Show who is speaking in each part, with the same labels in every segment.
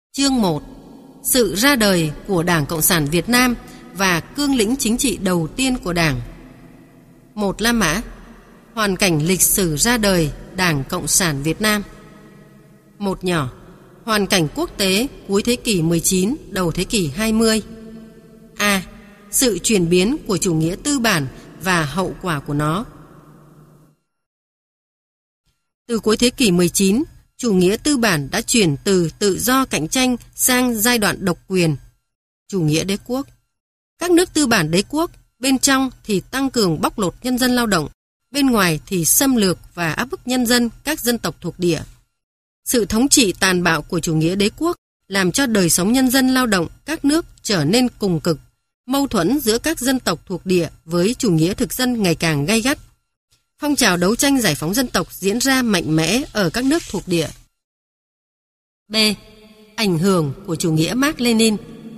Speaker 1: Chương 1. Sự ra đời của Đảng Cộng sản Việt Nam và cương lĩnh chính trị đầu tiên của Đảng. 1. La Mã. Hoàn cảnh lịch sử ra đời Đảng Cộng sản Việt Nam. 1 nhỏ. Hoàn cảnh quốc tế cuối thế kỷ 19, đầu thế kỷ 20. A. Sự chuyển biến của chủ nghĩa tư bản và hậu quả của nó. Từ cuối thế kỷ 19, chủ nghĩa tư bản đã chuyển từ tự do cạnh tranh sang giai đoạn độc quyền, chủ nghĩa đế quốc. Các nước tư bản đế quốc, bên trong thì tăng cường bóc lột nhân dân lao động, bên ngoài thì xâm lược và áp bức nhân dân các dân tộc thuộc địa. Sự thống trị tàn bạo của chủ nghĩa đế quốc làm cho đời sống nhân dân lao động các nước trở nên cùng cực, mâu thuẫn giữa các dân tộc thuộc địa với chủ nghĩa thực dân ngày càng gay gắt. Phong trào đấu tranh giải phóng dân tộc diễn ra mạnh mẽ ở các nước thuộc địa. B. Ảnh hưởng của chủ nghĩa Mác-Lênin.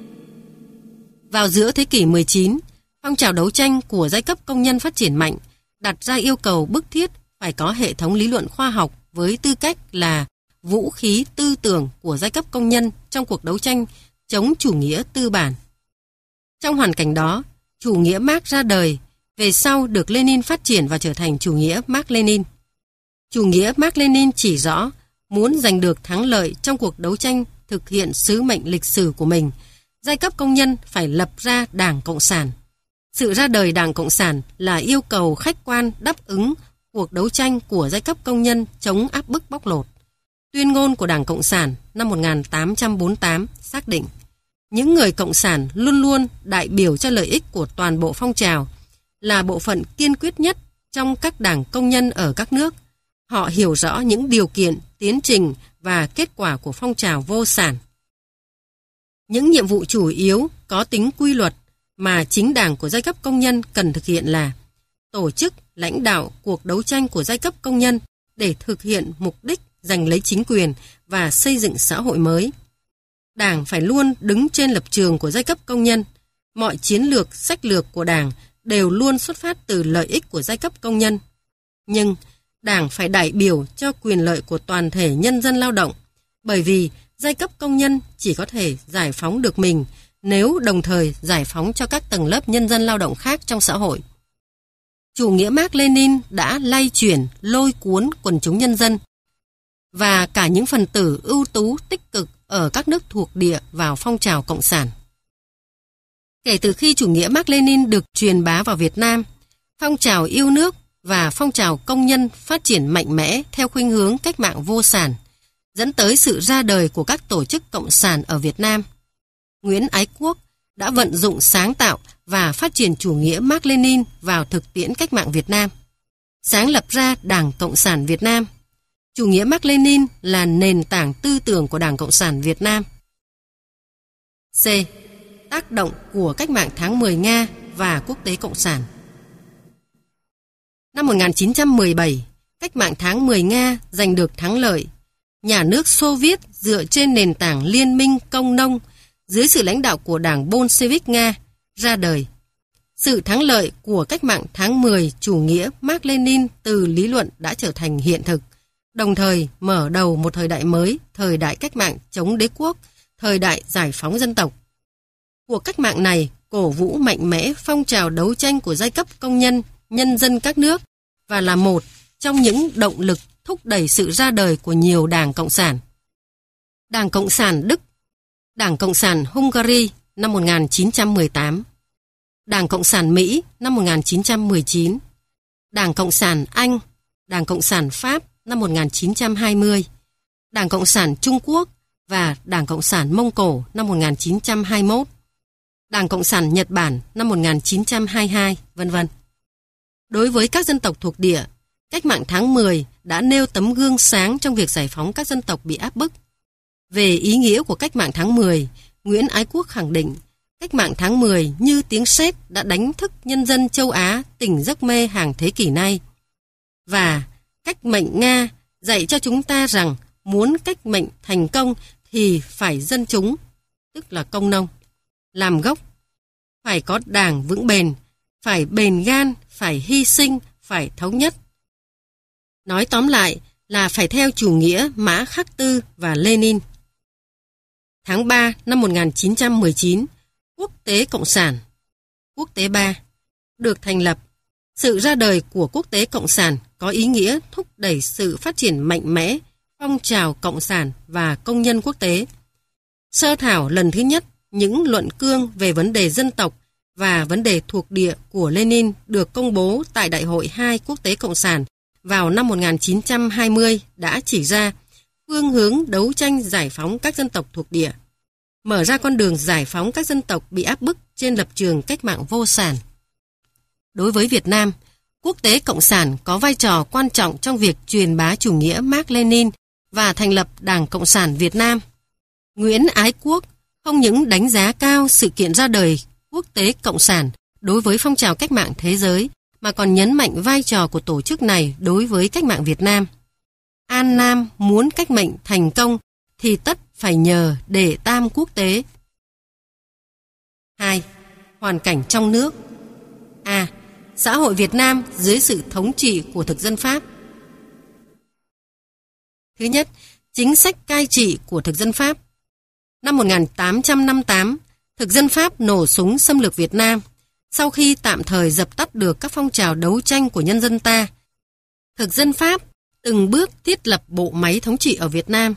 Speaker 1: Vào giữa thế kỷ 19, phong trào đấu tranh của giai cấp công nhân phát triển mạnh, đặt ra yêu cầu bức thiết phải có hệ thống lý luận khoa học với tư cách là vũ khí tư tưởng của giai cấp công nhân trong cuộc đấu tranh chống chủ nghĩa tư bản. Trong hoàn cảnh đó, chủ nghĩa Mác ra đời, về sau được Lenin phát triển và trở thành chủ nghĩa Mác-Lênin. Chủ nghĩa Mác-Lênin chỉ rõ muốn giành được thắng lợi trong cuộc đấu tranh thực hiện sứ mệnh lịch sử của mình, giai cấp công nhân phải lập ra Đảng Cộng sản. Sự ra đời Đảng Cộng sản là yêu cầu khách quan đáp ứng cuộc đấu tranh của giai cấp công nhân chống áp bức bóc lột. Tuyên ngôn của Đảng Cộng sản năm 1848 xác định những người Cộng sản luôn luôn đại biểu cho lợi ích của toàn bộ phong trào, là bộ phận kiên quyết nhất trong các đảng công nhân ở các nước. Họ hiểu rõ những điều kiện, tiến trình và kết quả của phong trào vô sản. Những nhiệm vụ chủ yếu có tính quy luật mà chính đảng của giai cấp công nhân cần thực hiện là tổ chức, lãnh đạo cuộc đấu tranh của giai cấp công nhân để thực hiện mục đích giành lấy chính quyền và xây dựng xã hội mới. Đảng phải luôn đứng trên lập trường của giai cấp công nhân. Mọi chiến lược, sách lược của đảng đều luôn xuất phát từ lợi ích của giai cấp công nhân. Nhưng đảng phải đại biểu cho quyền lợi của toàn thể nhân dân lao động, bởi vì giai cấp công nhân chỉ có thể giải phóng được mình nếu đồng thời giải phóng cho các tầng lớp nhân dân lao động khác trong xã hội. Chủ nghĩa Mác-Lênin đã lay chuyển, lôi cuốn quần chúng nhân dân và cả những phần tử ưu tú tích cực ở các nước thuộc địa vào phong trào cộng sản. Kể từ khi chủ nghĩa Mác-Lênin được truyền bá vào Việt Nam, phong trào yêu nước và phong trào công nhân phát triển mạnh mẽ theo khuynh hướng cách mạng vô sản, dẫn tới sự ra đời của các tổ chức cộng sản ở Việt Nam. Nguyễn Ái Quốc đã vận dụng sáng tạo và phát triển chủ nghĩa Mác-Lênin vào thực tiễn cách mạng Việt Nam, sáng lập ra Đảng Cộng sản Việt Nam. Chủ nghĩa Mác-Lênin là nền tảng tư tưởng của Đảng Cộng sản Việt Nam. C. Tác động của cách mạng tháng 10 Nga và quốc tế cộng sản. Năm 1917, cách mạng tháng 10 Nga giành được thắng lợi. Nhà nước Xô Viết dựa trên nền tảng liên minh công nông dưới sự lãnh đạo của Đảng Bolshevik Nga ra đời. Sự thắng lợi của cách mạng tháng 10 chủ nghĩa Mác-Lênin từ lý luận đã trở thành hiện thực, đồng thời mở đầu một thời đại mới, thời đại cách mạng chống đế quốc, thời đại giải phóng dân tộc. Cuộc cách mạng này cổ vũ mạnh mẽ phong trào đấu tranh của giai cấp công nhân, nhân dân các nước và là một trong những động lực thúc đẩy sự ra đời của nhiều đảng cộng sản. Đảng Cộng sản Đức, Đảng Cộng sản Hungary năm 1918, Đảng Cộng sản Mỹ năm 1919, Đảng Cộng sản Anh, Đảng Cộng sản Pháp năm 1920, Đảng Cộng sản Trung Quốc và Đảng Cộng sản Mông Cổ năm 1921, Đảng Cộng sản Nhật Bản năm 1922, v.v. Đối với các dân tộc thuộc địa, cách mạng tháng 10 đã nêu tấm gương sáng trong việc giải phóng các dân tộc bị áp bức. Về ý nghĩa của cách mạng tháng 10, Nguyễn Ái Quốc khẳng định cách mạng tháng 10 như tiếng sét đã đánh thức nhân dân châu Á tỉnh giấc mê hàng thế kỷ nay. Và cách mệnh Nga dạy cho chúng ta rằng muốn cách mệnh thành công thì phải dân chúng, tức là công nông, làm gốc, phải có đảng vững bền, phải bền gan, phải hy sinh, phải thống nhất. Nói tóm lại là phải theo chủ nghĩa Mã Khắc Tư và Lenin. Tháng 3 năm 1919, Quốc tế Cộng sản. Quốc tế 3 được thành lập. Sự ra đời của Quốc tế Cộng sản có ý nghĩa thúc đẩy sự phát triển mạnh mẽ, phong trào cộng sản và công nhân quốc tế. Sơ thảo lần thứ nhất những luận cương về vấn đề dân tộc và vấn đề thuộc địa của Lenin được công bố tại Đại hội 2 Quốc tế Cộng sản vào năm 1920 đã chỉ ra phương hướng đấu tranh giải phóng các dân tộc thuộc địa, mở ra con đường giải phóng các dân tộc bị áp bức trên lập trường cách mạng vô sản. Đối với Việt Nam, Quốc tế Cộng sản có vai trò quan trọng trong việc truyền bá chủ nghĩa Mác Lênin và thành lập Đảng Cộng sản Việt Nam. Nguyễn Ái Quốc không những đánh giá cao sự kiện ra đời Quốc tế Cộng sản đối với phong trào cách mạng thế giới, mà còn nhấn mạnh vai trò của tổ chức này đối với cách mạng Việt Nam. An Nam muốn cách mệnh thành công thì tất phải nhờ đệ tam quốc tế. 2. Hoàn cảnh trong nước. A. Xã hội Việt Nam dưới sự thống trị của thực dân Pháp. Thứ nhất, chính sách cai trị của thực dân Pháp. Năm 1858, thực dân Pháp nổ súng xâm lược Việt Nam. Sau khi tạm thời dập tắt được các phong trào đấu tranh của nhân dân ta, thực dân Pháp từng bước thiết lập bộ máy thống trị ở Việt Nam.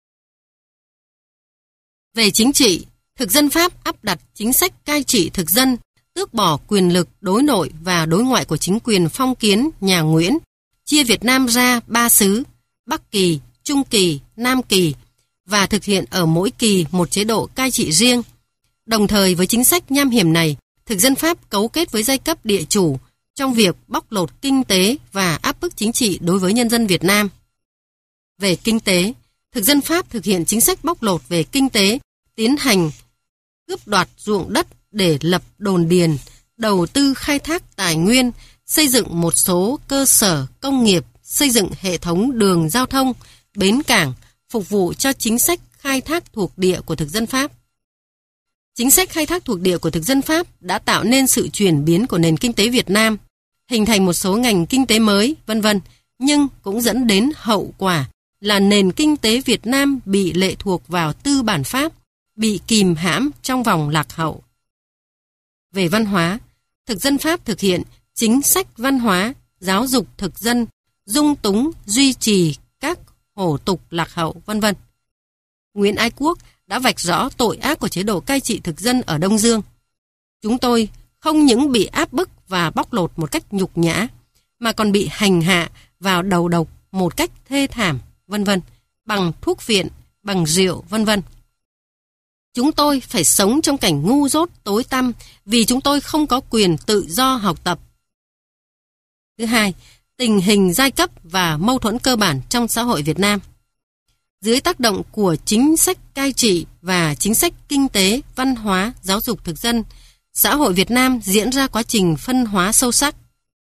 Speaker 1: Về chính trị, thực dân Pháp áp đặt chính sách cai trị thực dân, tước bỏ quyền lực đối nội và đối ngoại của chính quyền phong kiến nhà Nguyễn, chia Việt Nam ra 3 xứ, Bắc Kỳ, Trung Kỳ, Nam Kỳ, và thực hiện ở mỗi kỳ một chế độ cai trị riêng. Đồng thời với chính sách nham hiểm này, thực dân Pháp cấu kết với giai cấp địa chủ trong việc bóc lột kinh tế và áp bức chính trị đối với nhân dân Việt Nam. Về kinh tế, thực dân Pháp thực hiện chính sách bóc lột về kinh tế, tiến hành cướp đoạt ruộng đất để lập đồn điền, đầu tư khai thác tài nguyên, xây dựng một số cơ sở công nghiệp, xây dựng hệ thống đường giao thông, bến cảng, phục vụ cho chính sách khai thác thuộc địa của thực dân Pháp. Chính sách khai thác thuộc địa của thực dân Pháp đã tạo nên sự chuyển biến của nền kinh tế Việt Nam, hình thành một số ngành kinh tế mới, v.v., nhưng cũng dẫn đến hậu quả là nền kinh tế Việt Nam bị lệ thuộc vào tư bản Pháp, bị kìm hãm trong vòng lạc hậu. Về văn hóa, thực dân Pháp thực hiện chính sách văn hóa, giáo dục thực dân, dung túng, duy trì các hổ tục lạc hậu, v.v. Nguyễn Ái Quốc đã vạch rõ tội ác của chế độ cai trị thực dân ở Đông Dương. Chúng tôi không những bị áp bức và bóc lột một cách nhục nhã, mà còn bị hành hạ vào đầu độc một cách thê thảm, v.v., bằng thuốc viện, bằng rượu, v.v. Chúng tôi phải sống trong cảnh ngu dốt tối tăm vì chúng tôi không có quyền tự do học tập. Thứ hai, tình hình giai cấp và mâu thuẫn cơ bản trong xã hội Việt Nam. Dưới tác động của chính sách cai trị và chính sách kinh tế, văn hóa, giáo dục thực dân, xã hội Việt Nam diễn ra quá trình phân hóa sâu sắc.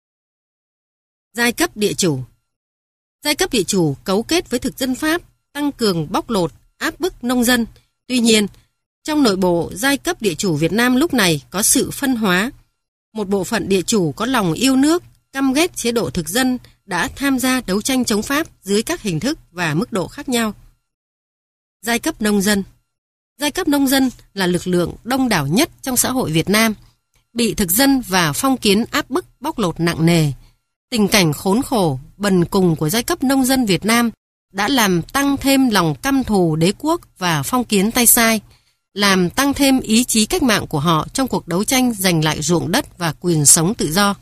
Speaker 1: Giai cấp địa chủ. Giai cấp địa chủ cấu kết với thực dân Pháp, tăng cường bóc lột, áp bức nông dân. Tuy nhiên, trong nội bộ giai cấp địa chủ Việt Nam lúc này có sự phân hóa. Một bộ phận địa chủ có lòng yêu nước, căm ghét chế độ thực dân đã tham gia đấu tranh chống Pháp dưới các hình thức và mức độ khác nhau. Giai cấp nông dân. Giai cấp nông dân là lực lượng đông đảo nhất trong xã hội Việt Nam, bị thực dân và phong kiến áp bức bóc lột nặng nề. Tình cảnh khốn khổ, bần cùng của giai cấp nông dân Việt Nam đã làm tăng thêm lòng căm thù đế quốc và phong kiến tay sai, làm tăng thêm ý chí cách mạng của họ trong cuộc đấu tranh giành lại ruộng đất và quyền sống tự do.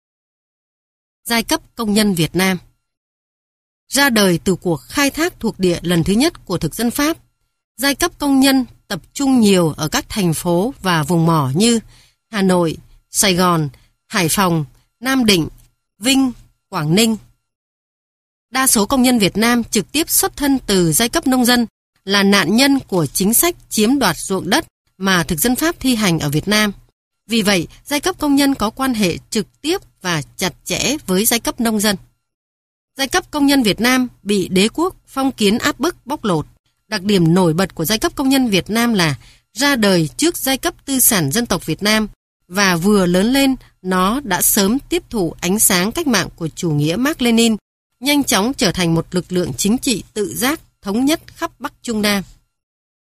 Speaker 1: Giai cấp công nhân Việt Nam. Ra đời từ cuộc khai thác thuộc địa lần thứ nhất của thực dân Pháp, giai cấp công nhân tập trung nhiều ở các thành phố và vùng mỏ như Hà Nội, Sài Gòn, Hải Phòng, Nam Định, Vinh, Quảng Ninh. Đa số công nhân Việt Nam trực tiếp xuất thân từ giai cấp nông dân, là nạn nhân của chính sách chiếm đoạt ruộng đất mà thực dân Pháp thi hành ở Việt Nam. Vì vậy, giai cấp công nhân có quan hệ trực tiếp và chặt chẽ với giai cấp nông dân. Giai cấp công nhân Việt Nam bị đế quốc phong kiến áp bức bóc lột. Đặc điểm nổi bật của giai cấp công nhân Việt Nam là ra đời trước giai cấp tư sản dân tộc Việt Nam, và vừa lớn lên nó đã sớm tiếp thụ ánh sáng cách mạng của chủ nghĩa Mác Lênin, nhanh chóng trở thành một lực lượng chính trị tự giác thống nhất khắp Bắc Trung Nam.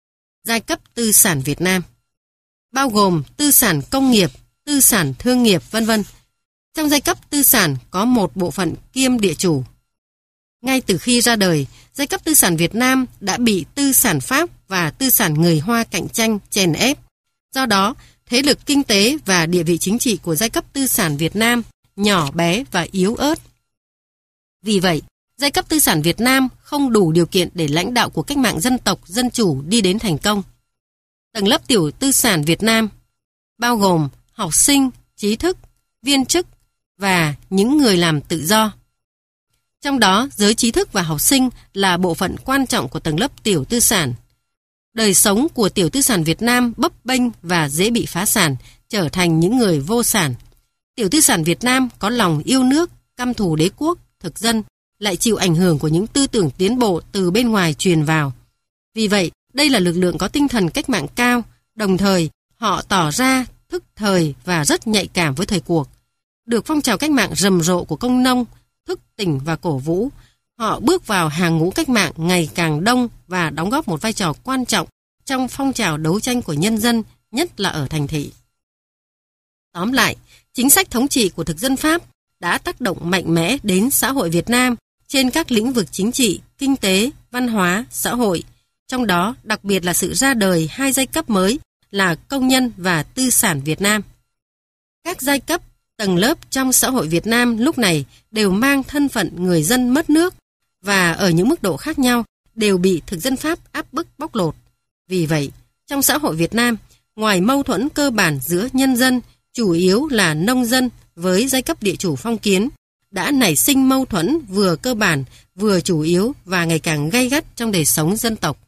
Speaker 1: giai cấp tư sản Việt Nam, bao gồm tư sản công nghiệp, tư sản thương nghiệp, v.v. Trong giai cấp tư sản có một bộ phận kiêm địa chủ. Ngay từ khi ra đời, giai cấp tư sản Việt Nam đã bị tư sản Pháp và tư sản người Hoa cạnh tranh chèn ép. Do đó, thế lực kinh tế và địa vị chính trị của giai cấp tư sản Việt Nam nhỏ bé và yếu ớt. Vì vậy, giai cấp tư sản Việt Nam không đủ điều kiện để lãnh đạo của cách mạng dân tộc, dân chủ đi đến thành công. Tầng lớp tiểu tư sản Việt Nam bao gồm học sinh, trí thức, viên chức và những người làm tự do. Trong đó, giới trí thức và học sinh là bộ phận quan trọng của tầng lớp tiểu tư sản. Đời sống của tiểu tư sản Việt Nam bấp bênh và dễ bị phá sản, trở thành những người vô sản. Tiểu tư sản Việt Nam có lòng yêu nước, căm thù đế quốc, thực dân, lại chịu ảnh hưởng của những tư tưởng tiến bộ từ bên ngoài truyền vào. Vì vậy, đây là lực lượng có tinh thần cách mạng cao, đồng thời họ tỏ ra thức thời và rất nhạy cảm với thời cuộc. Được phong trào cách mạng rầm rộ của công nông thức tỉnh và cổ vũ, họ bước vào hàng ngũ cách mạng ngày càng đông và đóng góp một vai trò quan trọng trong phong trào đấu tranh của nhân dân, nhất là ở thành thị. Tóm lại, chính sách thống trị của thực dân Pháp đã tác động mạnh mẽ đến xã hội Việt Nam trên các lĩnh vực chính trị, kinh tế, văn hóa, xã hội, trong đó đặc biệt là sự ra đời hai giai cấp mới là công nhân và tư sản Việt Nam. Các giai cấp, tầng lớp trong xã hội Việt Nam lúc này đều mang thân phận người dân mất nước và ở những mức độ khác nhau đều bị thực dân Pháp áp bức bóc lột. Vì vậy, trong xã hội Việt Nam, ngoài mâu thuẫn cơ bản giữa nhân dân, chủ yếu là nông dân với giai cấp địa chủ phong kiến, đã nảy sinh mâu thuẫn vừa cơ bản, vừa chủ yếu và ngày càng gay gắt trong đời sống dân tộc.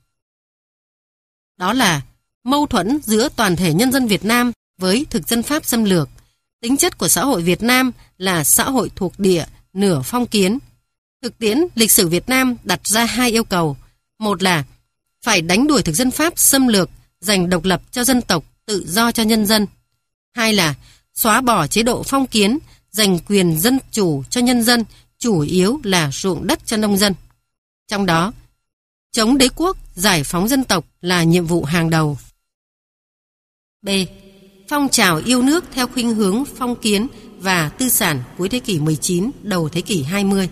Speaker 1: Đó là mâu thuẫn giữa toàn thể nhân dân Việt Nam với thực dân Pháp xâm lược. Tính chất của xã hội Việt Nam là xã hội thuộc địa, nửa phong kiến. Thực tiễn lịch sử Việt Nam đặt ra hai yêu cầu. Một là phải đánh đuổi thực dân Pháp xâm lược, giành độc lập cho dân tộc, tự do cho nhân dân. Hai là xóa bỏ chế độ phong kiến, giành quyền dân chủ cho nhân dân, chủ yếu là ruộng đất cho nông dân. Trong đó, chống đế quốc, giải phóng dân tộc là nhiệm vụ hàng đầu. B. Phong trào yêu nước theo khuynh hướng phong kiến và tư sản cuối thế kỷ 19, đầu thế kỷ 20.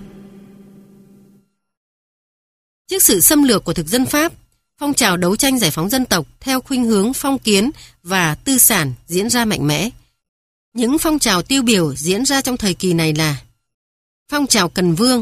Speaker 1: Trước sự xâm lược của thực dân Pháp, phong trào đấu tranh giải phóng dân tộc theo khuynh hướng phong kiến và tư sản diễn ra mạnh mẽ. Những phong trào tiêu biểu diễn ra trong thời kỳ này là phong trào Cần Vương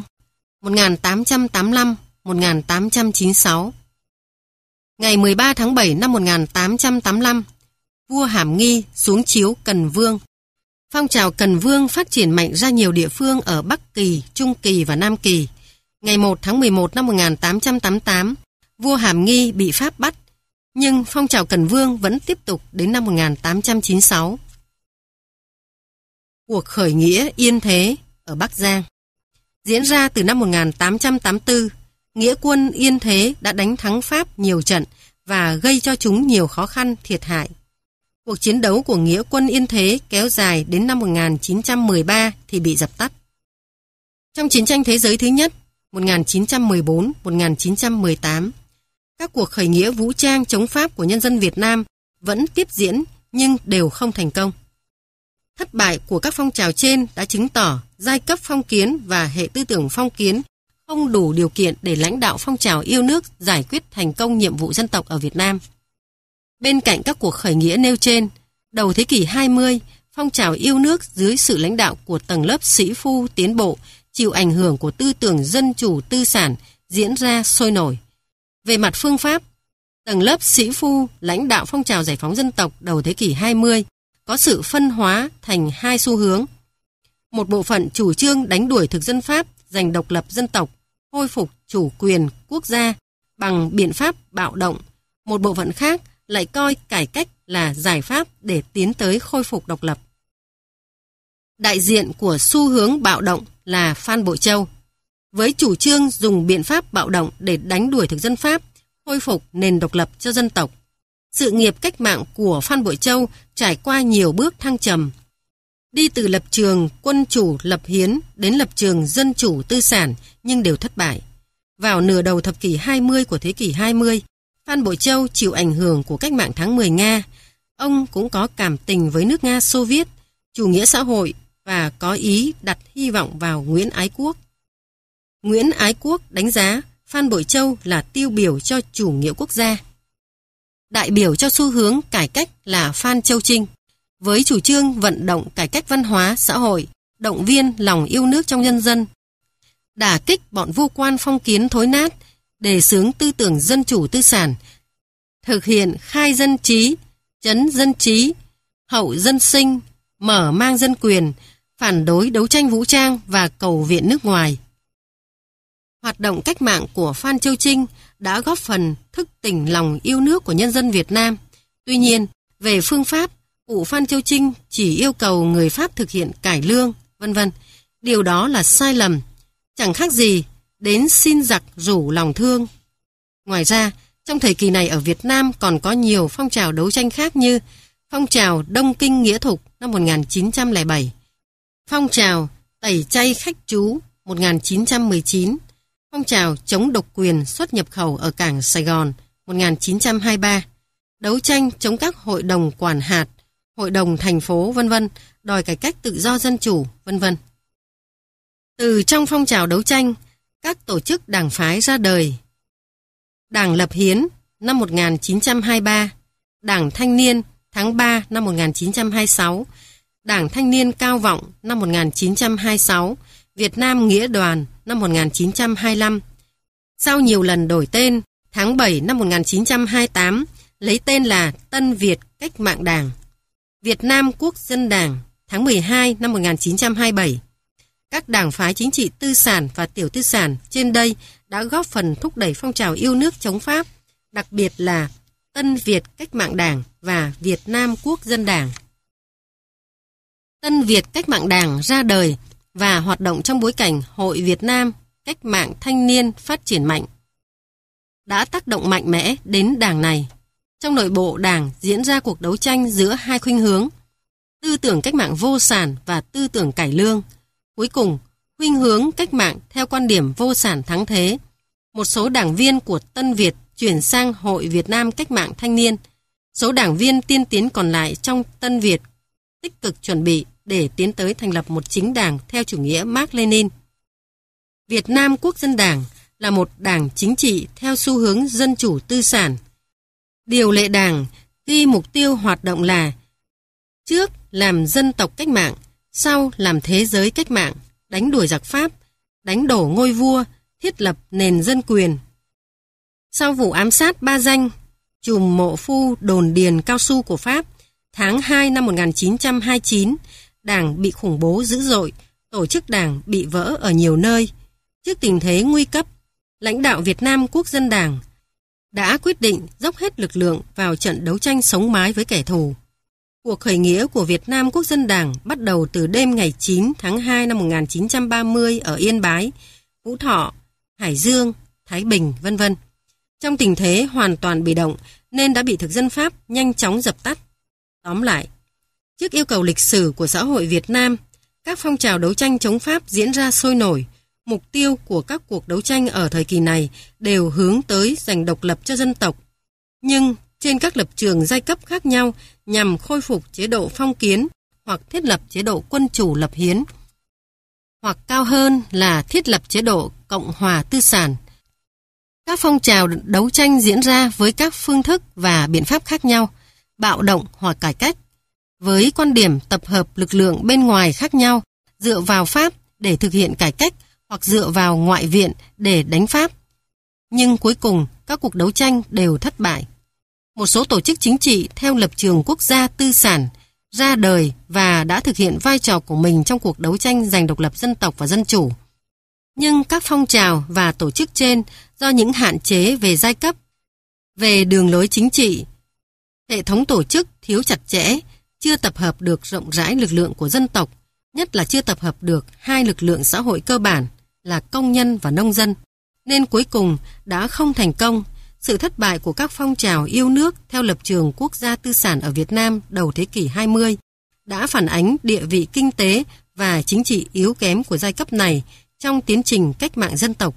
Speaker 1: 1885-1896. Ngày 13 tháng 7 năm 1885, vua Hàm Nghi xuống chiếu Cần Vương. Phong trào Cần Vương phát triển mạnh ra nhiều địa phương ở Bắc Kỳ, Trung Kỳ và Nam Kỳ. Ngày 1 tháng 11 năm 1888, vua Hàm Nghi bị Pháp bắt, nhưng phong trào Cần Vương vẫn tiếp tục đến năm 1896. Cuộc khởi nghĩa Yên Thế ở Bắc Giang diễn ra từ năm 1884, nghĩa quân Yên Thế đã đánh thắng Pháp nhiều trận và gây cho chúng nhiều khó khăn, thiệt hại. Cuộc chiến đấu của nghĩa quân Yên Thế kéo dài đến năm 1913 thì bị dập tắt. Trong chiến tranh thế giới thứ nhất, 1914-1918, các cuộc khởi nghĩa vũ trang chống Pháp của nhân dân Việt Nam vẫn tiếp diễn nhưng đều không thành công. Thất bại của các phong trào trên đã chứng tỏ giai cấp phong kiến và hệ tư tưởng phong kiến không đủ điều kiện để lãnh đạo phong trào yêu nước giải quyết thành công nhiệm vụ dân tộc ở Việt Nam. Bên cạnh các cuộc khởi nghĩa nêu trên, đầu thế kỷ 20, phong trào yêu nước dưới sự lãnh đạo của tầng lớp sĩ phu tiến bộ chịu ảnh hưởng của tư tưởng dân chủ tư sản diễn ra sôi nổi. Về mặt phương pháp, tầng lớp sĩ phu lãnh đạo phong trào giải phóng dân tộc đầu thế kỷ 20 có sự phân hóa thành hai xu hướng. Một bộ phận chủ trương đánh đuổi thực dân Pháp, giành độc lập dân tộc, khôi phục chủ quyền quốc gia bằng biện pháp bạo động. Một bộ phận khác lại coi cải cách là giải pháp để tiến tới khôi phục độc lập. Đại diện của xu hướng bạo động là Phan Bội Châu, với chủ trương dùng biện pháp bạo động để đánh đuổi thực dân Pháp, khôi phục nền độc lập cho dân tộc. Sự nghiệp cách mạng của Phan Bội Châu trải qua nhiều bước thăng trầm, đi từ lập trường quân chủ lập hiến đến lập trường dân chủ tư sản nhưng đều thất bại. Vào nửa đầu thập kỷ 20 của thế kỷ 20, Phan Bội Châu chịu ảnh hưởng của cách mạng tháng 10 Nga. Ông cũng có cảm tình với nước Nga Xô Viết, chủ nghĩa xã hội và có ý đặt hy vọng vào Nguyễn Ái Quốc. Nguyễn Ái Quốc đánh giá Phan Bội Châu là tiêu biểu cho chủ nghĩa quốc gia. Đại biểu cho xu hướng cải cách là Phan Châu Trinh, với chủ trương vận động cải cách văn hóa, xã hội, động viên lòng yêu nước trong nhân dân, đả kích bọn vô quan phong kiến thối nát, đề xướng tư tưởng dân chủ tư sản, thực hiện khai dân trí, trấn dân trí, hậu dân sinh, mở mang dân quyền, phản đối đấu tranh vũ trang và cầu viện nước ngoài. Hoạt động cách mạng của Phan Châu Trinh đã góp phần thức tỉnh lòng yêu nước của nhân dân Việt Nam. Tuy nhiên, về phương pháp, cụ Phan Châu Trinh chỉ yêu cầu người Pháp thực hiện cải lương, vân vân. Điều đó là sai lầm, chẳng khác gì đến xin giặc rủ lòng thương. Ngoài ra, trong thời kỳ này ở Việt Nam còn có nhiều phong trào đấu tranh khác như phong trào Đông Kinh Nghĩa Thục năm 1907, phong trào tẩy chay khách trú 1919, phong trào chống độc quyền xuất nhập khẩu ở cảng Sài Gòn 1923, đấu tranh chống các hội đồng quản hạt, hội đồng thành phố vân vân, đòi cải cách tự do dân chủ vân vân. Từ trong phong trào đấu tranh, các tổ chức đảng phái ra đời. Đảng Lập Hiến năm 1923, Đảng Thanh niên tháng 3 năm 1926, Đảng Thanh niên Cao Vọng năm 1926, Việt Nam Nghĩa Đoàn năm 1925. Sau nhiều lần đổi tên, tháng 7 năm 1928 lấy tên là Tân Việt Cách mạng Đảng, Việt Nam Quốc dân Đảng tháng 12 năm 1927. Các đảng phái chính trị tư sản và tiểu tư sản trên đây đã góp phần thúc đẩy phong trào yêu nước chống Pháp, đặc biệt là Tân Việt Cách mạng Đảng và Việt Nam Quốc dân Đảng. Tân Việt Cách mạng Đảng ra đời và hoạt động trong bối cảnh Hội Việt Nam Cách mạng Thanh niên phát triển mạnh, đã tác động mạnh mẽ đến đảng này. Trong nội bộ đảng diễn ra cuộc đấu tranh giữa hai khuynh hướng, tư tưởng cách mạng vô sản và tư tưởng cải lương. Cuối cùng, khuynh hướng cách mạng theo quan điểm vô sản thắng thế. Một số đảng viên của Tân Việt chuyển sang Hội Việt Nam Cách mạng Thanh niên. Số đảng viên tiên tiến còn lại trong Tân Việt tích cực chuẩn bị để tiến tới thành lập một chính đảng theo chủ nghĩa Mác-Lênin. Việt Nam Quốc dân Đảng là một đảng chính trị theo xu hướng dân chủ tư sản. Điều lệ đảng ghi mục tiêu hoạt động là trước làm dân tộc cách mạng, sau làm thế giới cách mạng, đánh đuổi giặc Pháp, đánh đổ ngôi vua, thiết lập nền dân quyền. Sau vụ ám sát Ba Danh, trùm mộ phu đồn điền cao su của Pháp, tháng 2 năm 1929, đảng bị khủng bố dữ dội, tổ chức đảng bị vỡ ở nhiều nơi. Trước tình thế nguy cấp, lãnh đạo Việt Nam Quốc dân Đảng đã quyết định dốc hết lực lượng vào trận đấu tranh sống mái với kẻ thù. Cuộc khởi nghĩa của Việt Nam Quốc dân Đảng bắt đầu từ đêm ngày 9 tháng 2 năm 1930 ở Yên Bái, Phú Thọ, Hải Dương, Thái Bình, vân vân. Trong tình thế hoàn toàn bị động nên đã bị thực dân Pháp nhanh chóng dập tắt. Tóm lại, trước yêu cầu lịch sử của xã hội Việt Nam, các phong trào đấu tranh chống Pháp diễn ra sôi nổi. Mục tiêu của các cuộc đấu tranh ở thời kỳ này đều hướng tới giành độc lập cho dân tộc, nhưng trên các lập trường giai cấp khác nhau nhằm khôi phục chế độ phong kiến hoặc thiết lập chế độ quân chủ lập hiến, hoặc cao hơn là thiết lập chế độ cộng hòa tư sản. Các phong trào đấu tranh diễn ra với các phương thức và biện pháp khác nhau, bạo động hoặc cải cách, với quan điểm tập hợp lực lượng bên ngoài khác nhau, dựa vào Pháp để thực hiện cải cách hoặc dựa vào ngoại viện để đánh Pháp. Nhưng cuối cùng, các cuộc đấu tranh đều thất bại. Một số tổ chức chính trị theo lập trường quốc gia tư sản ra đời và đã thực hiện vai trò của mình trong cuộc đấu tranh giành độc lập dân tộc và dân chủ. Nhưng các phong trào và tổ chức trên do những hạn chế về giai cấp, về đường lối chính trị, hệ thống tổ chức thiếu chặt chẽ, chưa tập hợp được rộng rãi lực lượng của dân tộc, nhất là chưa tập hợp được hai lực lượng xã hội cơ bản là công nhân và nông dân, nên cuối cùng đã không thành công. Sự thất bại của các phong trào yêu nước theo lập trường quốc gia tư sản ở Việt Nam đầu thế kỷ 20 đã phản ánh địa vị kinh tế và chính trị yếu kém của giai cấp này trong tiến trình cách mạng dân tộc,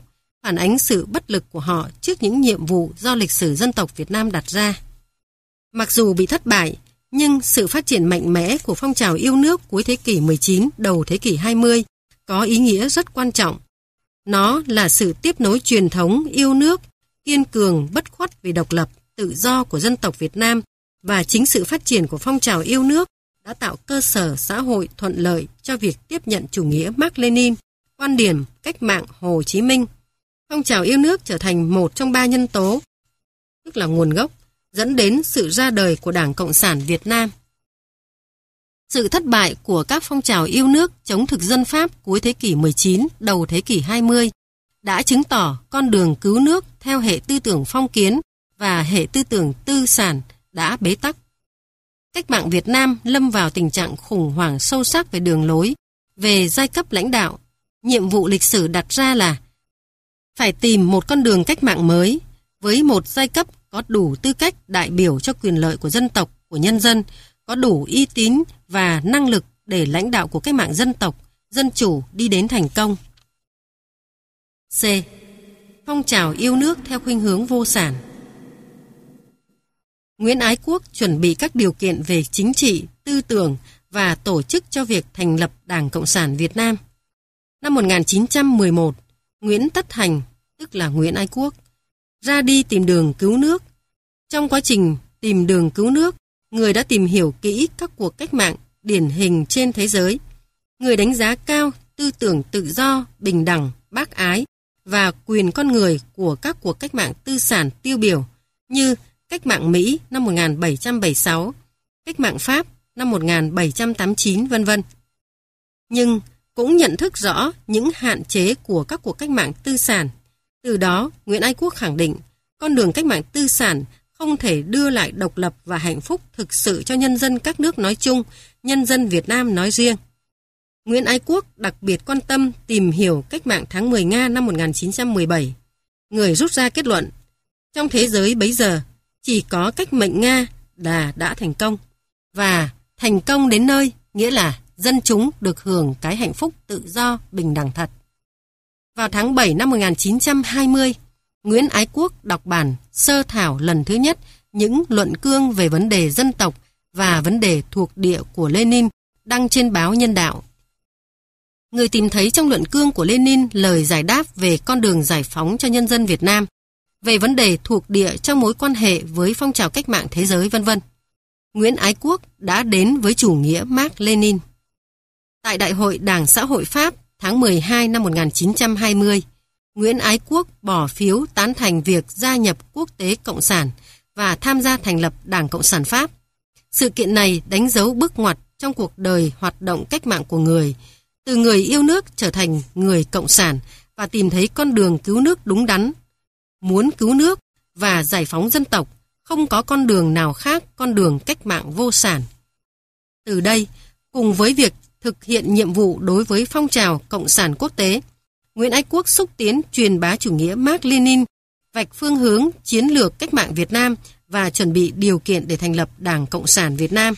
Speaker 1: phản ánh sự bất lực của họ trước những nhiệm vụ do lịch sử dân tộc Việt Nam đặt ra. Mặc dù bị thất bại, nhưng sự phát triển mạnh mẽ của phong trào yêu nước cuối thế kỷ 19, đầu thế kỷ 20 có ý nghĩa rất quan trọng. Nó là sự tiếp nối truyền thống yêu nước, kiên cường, bất khuất vì độc lập, tự do của dân tộc Việt Nam, và chính sự phát triển của phong trào yêu nước đã tạo cơ sở xã hội thuận lợi cho việc tiếp nhận chủ nghĩa Mác Lênin, quan điểm cách mạng Hồ Chí Minh. Phong trào yêu nước trở thành một trong 3 nhân tố, tức là nguồn gốc, dẫn đến sự ra đời của Đảng Cộng sản Việt Nam. Sự thất bại của các phong trào yêu nước chống thực dân Pháp cuối thế kỷ 19, đầu thế kỷ 20 đã chứng tỏ con đường cứu nước theo hệ tư tưởng phong kiến và hệ tư tưởng tư sản đã bế tắc. Cách mạng Việt Nam lâm vào tình trạng khủng hoảng sâu sắc về đường lối, về giai cấp lãnh đạo. Nhiệm vụ lịch sử đặt ra là phải tìm một con đường cách mạng mới với một giai cấp có đủ tư cách đại biểu cho quyền lợi của dân tộc, của nhân dân, có đủ uy tín và năng lực để lãnh đạo của cách mạng dân tộc, dân chủ đi đến thành công. C. Phong trào yêu nước theo khuynh hướng vô sản. Nguyễn Ái Quốc chuẩn bị các điều kiện về chính trị, tư tưởng và tổ chức cho việc thành lập Đảng Cộng sản Việt Nam. Năm 1911, Nguyễn Tất Thành, tức là Nguyễn Ái Quốc, ra đi tìm đường cứu nước. Trong quá trình tìm đường cứu nước, người đã tìm hiểu kỹ các cuộc cách mạng điển hình trên thế giới. Người đánh giá cao tư tưởng tự do, bình đẳng, bác ái và quyền con người của các cuộc cách mạng tư sản tiêu biểu như cách mạng Mỹ năm 1776, cách mạng Pháp năm 1789, v.v. Nhưng cũng nhận thức rõ những hạn chế của các cuộc cách mạng tư sản. Từ đó, Nguyễn Ái Quốc khẳng định con đường cách mạng tư sản không thể đưa lại độc lập và hạnh phúc thực sự cho nhân dân các nước nói chung, nhân dân Việt Nam nói riêng. Nguyễn Ái Quốc đặc biệt quan tâm tìm hiểu cách mạng tháng 10 Nga năm 1917. Người rút ra kết luận, trong thế giới bấy giờ, chỉ có cách mệnh Nga là đã thành công. Và thành công đến nơi nghĩa là dân chúng được hưởng cái hạnh phúc tự do, bình đẳng thật. Vào tháng 7 năm 1920, Nguyễn Ái Quốc đọc bản sơ thảo lần thứ nhất những luận cương về vấn đề dân tộc và vấn đề thuộc địa của Lenin đăng trên báo Nhân đạo. Người tìm thấy trong luận cương của Lenin lời giải đáp về con đường giải phóng cho nhân dân Việt Nam, về vấn đề thuộc địa trong mối quan hệ với phong trào cách mạng thế giới, v.v. Nguyễn Ái Quốc đã đến với chủ nghĩa Mác Lênin. Tại Đại hội Đảng Xã hội Pháp tháng 12 năm 1920, Nguyễn Ái Quốc bỏ phiếu tán thành việc gia nhập quốc tế cộng sản và tham gia thành lập Đảng Cộng sản Pháp. Sự kiện này đánh dấu bước ngoặt trong cuộc đời hoạt động cách mạng của người, từ người yêu nước trở thành người cộng sản và tìm thấy con đường cứu nước đúng đắn. Muốn cứu nước và giải phóng dân tộc, không có con đường nào khác con đường cách mạng vô sản. Từ đây, cùng với việc thực hiện nhiệm vụ đối với phong trào cộng sản quốc tế, Nguyễn Ái Quốc xúc tiến truyền bá chủ nghĩa Mác Lênin, vạch phương hướng chiến lược cách mạng Việt Nam và chuẩn bị điều kiện để thành lập Đảng Cộng sản Việt Nam.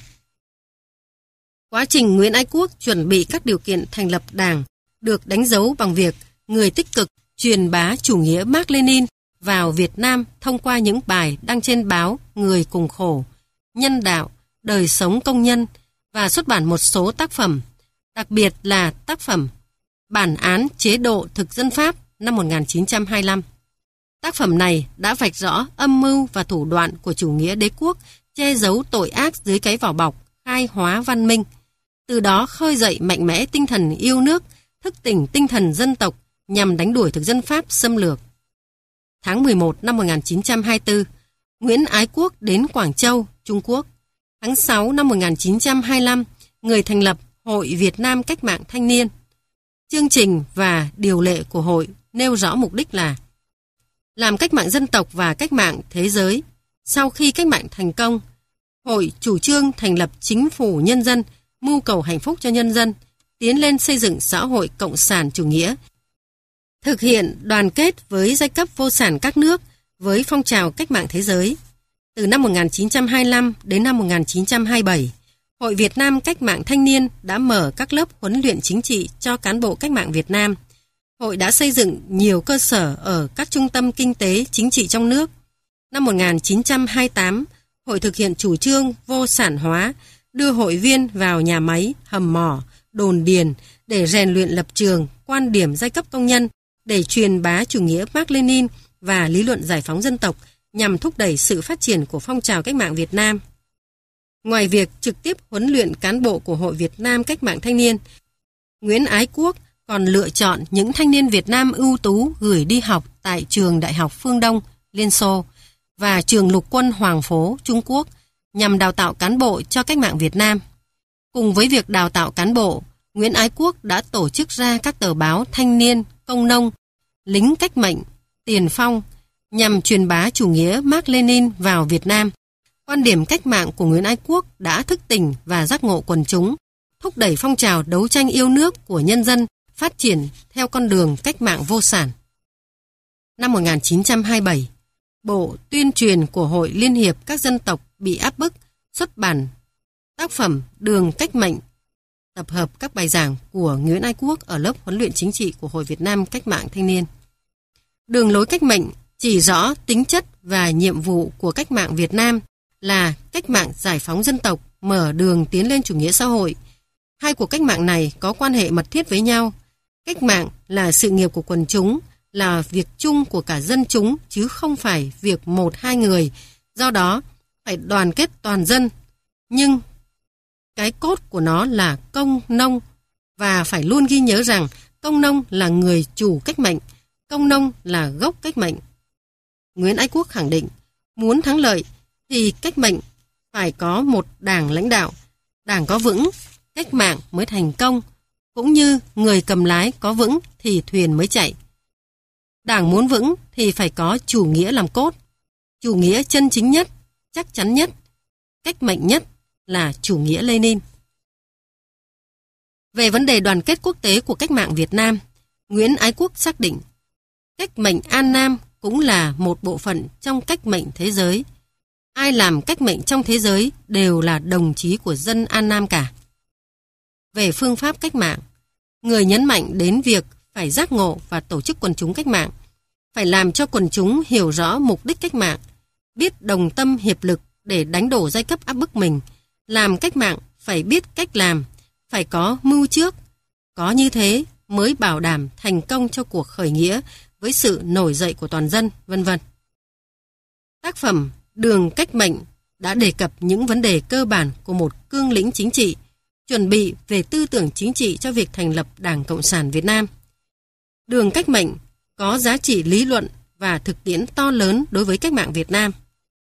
Speaker 1: Quá trình Nguyễn Ái Quốc chuẩn bị các điều kiện thành lập Đảng được đánh dấu bằng việc người tích cực truyền bá chủ nghĩa Mác Lênin vào Việt Nam thông qua những bài đăng trên báo Người Cùng Khổ, Nhân đạo, Đời sống công nhân và xuất bản một số tác phẩm, đặc biệt là tác phẩm Bản án chế độ thực dân Pháp năm 1925. Tác phẩm này đã vạch rõ âm mưu và thủ đoạn của chủ nghĩa đế quốc che giấu tội ác dưới cái vỏ bọc khai hóa văn minh, từ đó khơi dậy mạnh mẽ tinh thần yêu nước, thức tỉnh tinh thần dân tộc nhằm đánh đuổi thực dân Pháp xâm lược. Tháng 11 năm 1924, Nguyễn Ái Quốc đến Quảng Châu, Trung Quốc. Tháng 6 năm 1925, người thành lập Hội Việt Nam Cách mạng Thanh niên. Chương trình và điều lệ của hội nêu rõ mục đích là làm cách mạng dân tộc và cách mạng thế giới. Sau khi cách mạng thành công, hội chủ trương thành lập chính phủ nhân dân, mưu cầu hạnh phúc cho nhân dân, tiến lên xây dựng xã hội cộng sản chủ nghĩa, thực hiện đoàn kết với giai cấp vô sản các nước với phong trào cách mạng thế giới. Từ năm 1925 đến năm 1927, Hội Việt Nam Cách mạng Thanh niên đã mở các lớp huấn luyện chính trị cho cán bộ cách mạng Việt Nam. hội đã xây dựng nhiều cơ sở ở các trung tâm kinh tế chính trị trong nước. Năm 1928, hội thực hiện chủ trương vô sản hóa, đưa hội viên vào nhà máy, hầm mỏ, đồn điền để rèn luyện lập trường, quan điểm giai cấp công nhân, để truyền bá chủ nghĩa Mác Lênin và lý luận giải phóng dân tộc nhằm thúc đẩy sự phát triển của phong trào cách mạng Việt Nam. Ngoài việc trực tiếp huấn luyện cán bộ của Hội Việt Nam Cách mạng Thanh niên, Nguyễn Ái Quốc còn lựa chọn những thanh niên Việt Nam ưu tú gửi đi học tại trường Đại học Phương Đông, Liên Xô và trường Lục quân Hoàng Phố, Trung Quốc nhằm đào tạo cán bộ cho cách mạng Việt Nam. Cùng với việc đào tạo cán bộ, Nguyễn Ái Quốc đã tổ chức ra các tờ báo Thanh niên, Công nông, Lính cách mệnh, Tiền phong nhằm truyền bá chủ nghĩa Mác Lênin vào Việt Nam. Quan điểm cách mạng của Nguyễn Ái Quốc đã thức tỉnh và giác ngộ quần chúng, thúc đẩy phong trào đấu tranh yêu nước của nhân dân phát triển theo con đường cách mạng vô sản. Năm 1927, Bộ Tuyên truyền của Hội Liên hiệp các dân tộc bị áp bức xuất bản tác phẩm Đường cách mệnh, tập hợp các bài giảng của Nguyễn Ái Quốc ở lớp huấn luyện chính trị của Hội Việt Nam Cách mạng Thanh niên. Đường lối cách mệnh chỉ rõ tính chất và nhiệm vụ của cách mạng Việt Nam là cách mạng giải phóng dân tộc, mở đường tiến lên chủ nghĩa xã hội. Hai cuộc cách mạng này có quan hệ mật thiết với nhau. Cách mạng là sự nghiệp của quần chúng, là việc chung của cả dân chúng chứ không phải việc một hai người. Do đó, phải đoàn kết toàn dân. Nhưng cái cốt của nó là công nông, và phải luôn ghi nhớ rằng công nông là người chủ cách mệnh, công nông là gốc cách mệnh. Nguyễn Ái Quốc khẳng định, muốn thắng lợi thì cách mệnh phải có một đảng lãnh đạo, đảng có vững, cách mạng mới thành công, cũng như người cầm lái có vững thì thuyền mới chạy. Đảng muốn vững thì phải có chủ nghĩa làm cốt, chủ nghĩa chân chính nhất, chắc chắn nhất, cách mệnh nhất là chủ nghĩa Lenin. Về vấn đề đoàn kết quốc tế của cách mạng Việt Nam, Nguyễn Ái Quốc xác định cách mệnh An Nam cũng là một bộ phận trong cách mệnh thế giới. Ai làm cách mệnh trong thế giới đều là đồng chí của dân An Nam cả. Về phương pháp cách mạng, người nhấn mạnh đến việc phải giác ngộ và tổ chức quần chúng cách mạng, phải làm cho quần chúng hiểu rõ mục đích cách mạng, biết đồng tâm hiệp lực để đánh đổ giai cấp áp bức mình. Làm cách mạng phải biết cách làm, phải có mưu trước. Có như thế mới bảo đảm thành công cho cuộc khởi nghĩa với sự nổi dậy của toàn dân, vân vân. Tác phẩm Đường cách mệnh đã đề cập những vấn đề cơ bản của một cương lĩnh chính trị, chuẩn bị về tư tưởng chính trị cho việc thành lập Đảng Cộng sản Việt Nam. Đường cách mệnh có giá trị lý luận và thực tiễn to lớn đối với cách mạng Việt Nam.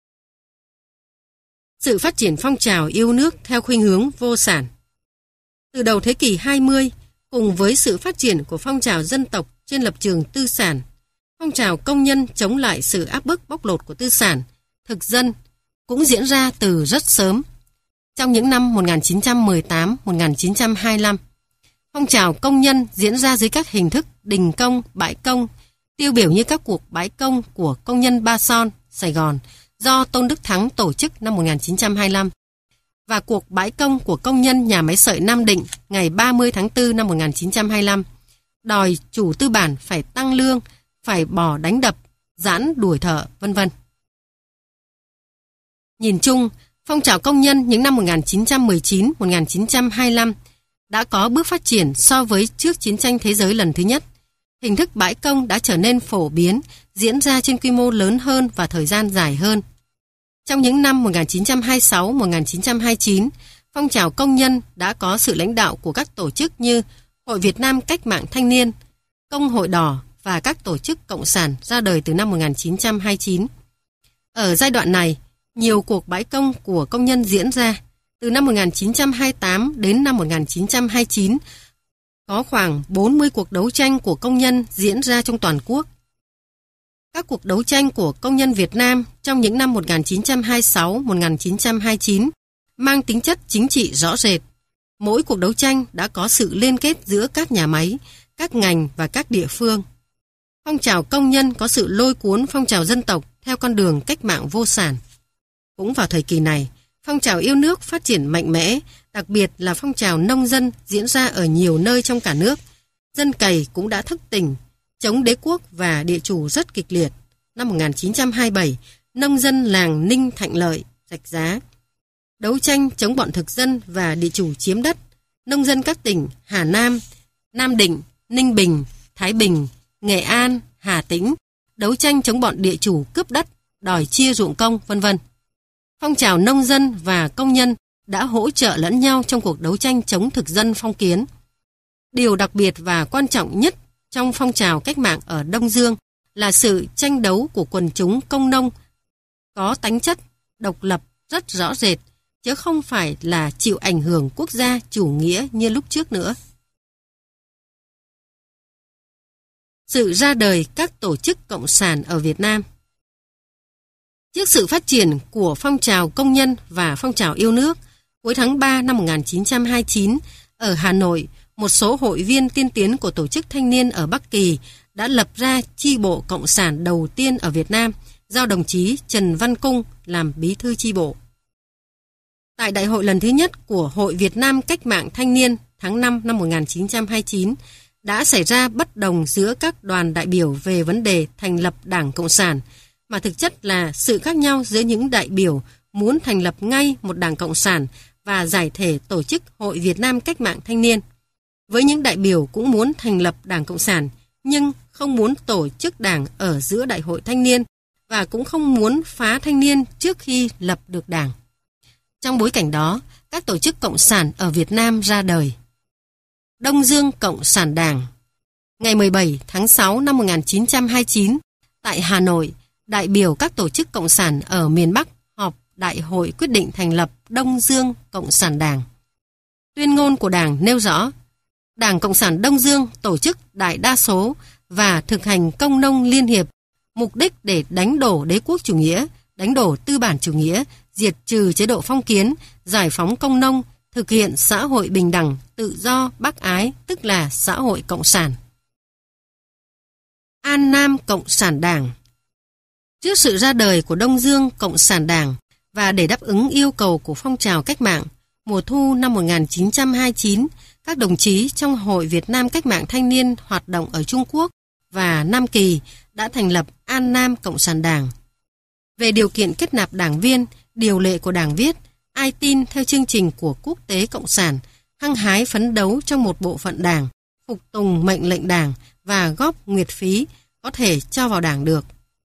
Speaker 1: Sự phát triển phong trào yêu nước theo khuynh hướng vô sản. Từ đầu thế kỷ 20, cùng với sự phát triển của phong trào dân tộc trên lập trường tư sản, phong trào công nhân chống lại sự áp bức bóc lột của tư sản, thực dân cũng diễn ra từ rất sớm. Trong những năm 1918-1925, phong trào công nhân diễn ra dưới các hình thức đình công, bãi công, tiêu biểu như các cuộc bãi công của công nhân Ba Son, Sài Gòn do Tôn Đức Thắng tổ chức năm 1925 và cuộc bãi công của công nhân nhà máy sợi Nam Định ngày 30 tháng 4 năm 1925, đòi chủ tư bản phải tăng lương, phải bỏ đánh đập, giãn đuổi thợ, vân vân. Nhìn chung, phong trào công nhân những năm 1919-1925 đã có bước phát triển so với trước chiến tranh thế giới lần thứ nhất. Hình thức bãi công đã trở nên phổ biến, diễn ra trên quy mô lớn hơn và thời gian dài hơn. Trong những năm 1926-1929, phong trào công nhân đã có sự lãnh đạo của các tổ chức như Hội Việt Nam Cách mạng Thanh niên, Công hội Đỏ và các tổ chức cộng sản ra đời từ năm 1929. Ở giai đoạn này, nhiều cuộc bãi công của công nhân diễn ra. Từ năm 1928 đến năm 1929, có khoảng 40 cuộc đấu tranh của công nhân diễn ra trong toàn quốc. Các cuộc đấu tranh của công nhân Việt Nam trong những năm 1926-1929 mang tính chất chính trị rõ rệt. Mỗi cuộc đấu tranh đã có sự liên kết giữa các nhà máy, các ngành và các địa phương. Phong trào công nhân có sự lôi cuốn phong trào dân tộc theo con đường cách mạng vô sản. Cũng vào thời kỳ này, phong trào yêu nước phát triển mạnh mẽ, đặc biệt là phong trào nông dân diễn ra ở nhiều nơi trong cả nước. Dân cày cũng đã thức tỉnh, chống đế quốc và địa chủ rất kịch liệt. Năm 1927, nông dân làng Ninh Thạnh Lợi, Rạch Giá đấu tranh chống bọn thực dân và địa chủ chiếm đất. Nông dân các tỉnh Hà Nam, Nam Định, Ninh Bình, Thái Bình, Nghệ An, Hà Tĩnh đấu tranh chống bọn địa chủ cướp đất, đòi chia ruộng công, vân vân. Phong trào nông dân và công nhân đã hỗ trợ lẫn nhau trong cuộc đấu tranh chống thực dân phong kiến. Điều đặc biệt và quan trọng nhất trong phong trào cách mạng ở Đông Dương là sự tranh đấu của quần chúng công nông có tánh chất độc lập rất rõ rệt, chứ không phải là chịu ảnh hưởng quốc gia chủ nghĩa như lúc trước nữa. Sự ra đời các tổ chức cộng sản ở Việt Nam. Trước sự phát triển của phong trào công nhân và phong trào yêu nước, cuối tháng 3 năm 1929, ở Hà Nội, một số hội viên tiên tiến của tổ chức thanh niên ở Bắc Kỳ đã lập ra chi bộ cộng sản đầu tiên ở Việt Nam, do đồng chí Trần Văn Cung làm bí thư chi bộ. Tại đại hội lần thứ nhất của Hội Việt Nam Cách mạng Thanh niên tháng 5 năm 1929, đã xảy ra bất đồng giữa các đoàn đại biểu về vấn đề thành lập Đảng Cộng sản, mà thực chất là sự khác nhau giữa những đại biểu muốn thành lập ngay một Đảng Cộng sản và giải thể tổ chức Hội Việt Nam Cách mạng Thanh niên. Với những đại biểu cũng muốn thành lập Đảng Cộng sản, nhưng không muốn tổ chức đảng ở giữa đại hội thanh niên và cũng không muốn phá thanh niên trước khi lập được đảng. Trong bối cảnh đó, các tổ chức cộng sản ở Việt Nam ra đời. Đông Dương Cộng sản Đảng. Ngày 17 tháng 6 năm 1929, tại Hà Nội, đại biểu các tổ chức cộng sản ở miền Bắc họp đại hội quyết định thành lập Đông Dương Cộng sản Đảng. Tuyên ngôn của Đảng nêu rõ, Đảng Cộng sản Đông Dương tổ chức đại đa số và thực hành công nông liên hiệp, mục đích để đánh đổ đế quốc chủ nghĩa, đánh đổ tư bản chủ nghĩa, diệt trừ chế độ phong kiến, giải phóng công nông, thực hiện xã hội bình đẳng, tự do, bác ái, tức là xã hội cộng sản. An Nam Cộng sản Đảng. Trước sự ra đời của Đông Dương Cộng sản Đảng và để đáp ứng yêu cầu của phong trào cách mạng, mùa thu năm 1929, các đồng chí trong Hội Việt Nam Cách mạng Thanh niên hoạt động ở Trung Quốc và Nam Kỳ đã thành lập An Nam Cộng sản Đảng. Về điều kiện kết nạp đảng viên, điều lệ của Đảng viết, ai tin theo chương trình của quốc tế cộng sản, hăng hái phấn đấu trong một bộ phận đảng, phục tùng mệnh lệnh đảng và góp nguyệt phí có thể cho vào đảng được.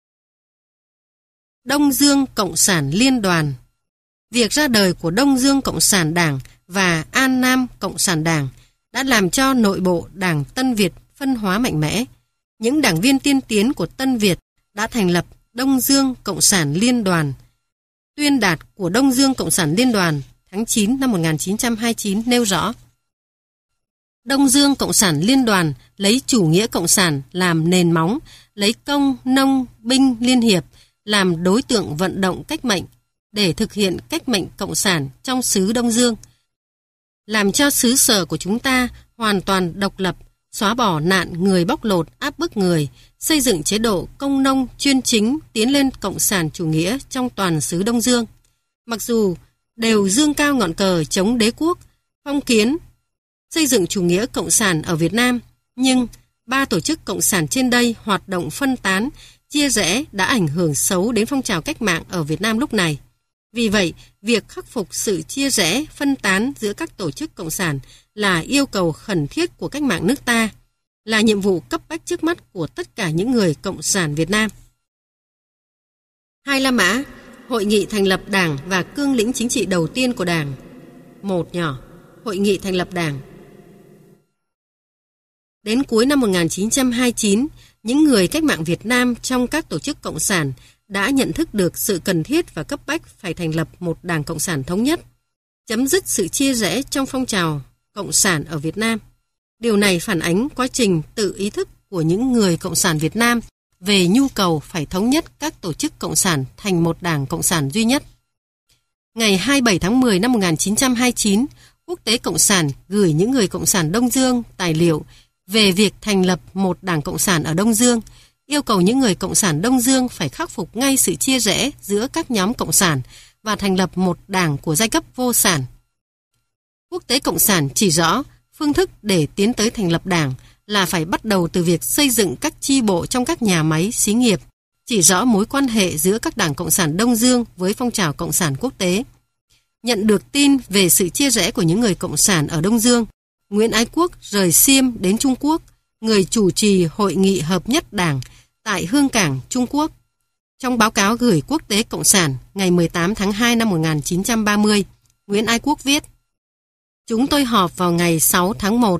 Speaker 1: Đông Dương Cộng sản Liên đoàn. Việc ra đời của Đông Dương Cộng sản Đảng và An Nam Cộng sản Đảng đã làm cho nội bộ Đảng Tân Việt phân hóa mạnh mẽ. Những đảng viên tiên tiến của Tân Việt đã thành lập Đông Dương Cộng sản Liên đoàn. Tuyên đạt của Đông Dương Cộng sản Liên đoàn tháng 9 năm 1929 nêu rõ, Đông Dương Cộng sản Liên đoàn lấy chủ nghĩa cộng sản làm nền móng, lấy công, nông, binh liên hiệp làm đối tượng vận động cách mệnh để thực hiện cách mệnh cộng sản trong xứ Đông Dương, làm cho xứ sở của chúng ta hoàn toàn độc lập, xóa bỏ nạn người bóc lột áp bức người, xây dựng chế độ công nông chuyên chính tiến lên cộng sản chủ nghĩa trong toàn xứ Đông Dương. Mặc dù đều dương cao ngọn cờ chống đế quốc, phong kiến, xây dựng chủ nghĩa cộng sản ở Việt Nam, nhưng ba tổ chức cộng sản trên đây hoạt động phân tán, chia rẽ đã ảnh hưởng xấu đến phong trào cách mạng ở Việt Nam lúc này. Vì vậy, việc khắc phục sự chia rẽ, phân tán giữa các tổ chức cộng sản là yêu cầu khẩn thiết của cách mạng nước ta, là nhiệm vụ cấp bách trước mắt của tất cả những người cộng sản Việt Nam. Hai La Mã, Hội nghị thành lập Đảng và cương lĩnh chính trị đầu tiên của Đảng. Một nhỏ, Hội nghị thành lập Đảng. Đến cuối năm 1929, những người cách mạng Việt Nam trong các tổ chức cộng sản đã nhận thức được sự cần thiết và cấp bách phải thành lập một Đảng Cộng sản thống nhất, chấm dứt sự chia rẽ trong phong trào cộng sản ở Việt Nam. Điều này phản ánh quá trình tự ý thức của những người cộng sản Việt Nam về nhu cầu phải thống nhất các tổ chức cộng sản thành một Đảng Cộng sản duy nhất. Ngày 27 tháng 10 năm 1929, Quốc tế Cộng sản gửi những người cộng sản Đông Dương tài liệu về việc thành lập một Đảng Cộng sản ở Đông Dương, yêu cầu những người cộng sản Đông Dương phải khắc phục ngay sự chia rẽ giữa các nhóm cộng sản và thành lập một đảng của giai cấp vô sản. Quốc tế Cộng sản chỉ rõ phương thức để tiến tới thành lập đảng là phải bắt đầu từ việc xây dựng các chi bộ trong các nhà máy, xí nghiệp, chỉ rõ mối quan hệ giữa các đảng Cộng sản Đông Dương với phong trào Cộng sản quốc tế. Nhận được tin về sự chia rẽ của những người Cộng sản ở Đông Dương, Nguyễn Ái Quốc rời Xiêm đến Trung Quốc, người chủ trì Hội nghị Hợp nhất Đảng tại Hương Cảng, Trung Quốc. Trong báo cáo gửi Quốc tế Cộng sản ngày 18 tháng 2 năm 1930, Nguyễn Ái Quốc viết: Chúng tôi họp vào ngày 6 tháng 1,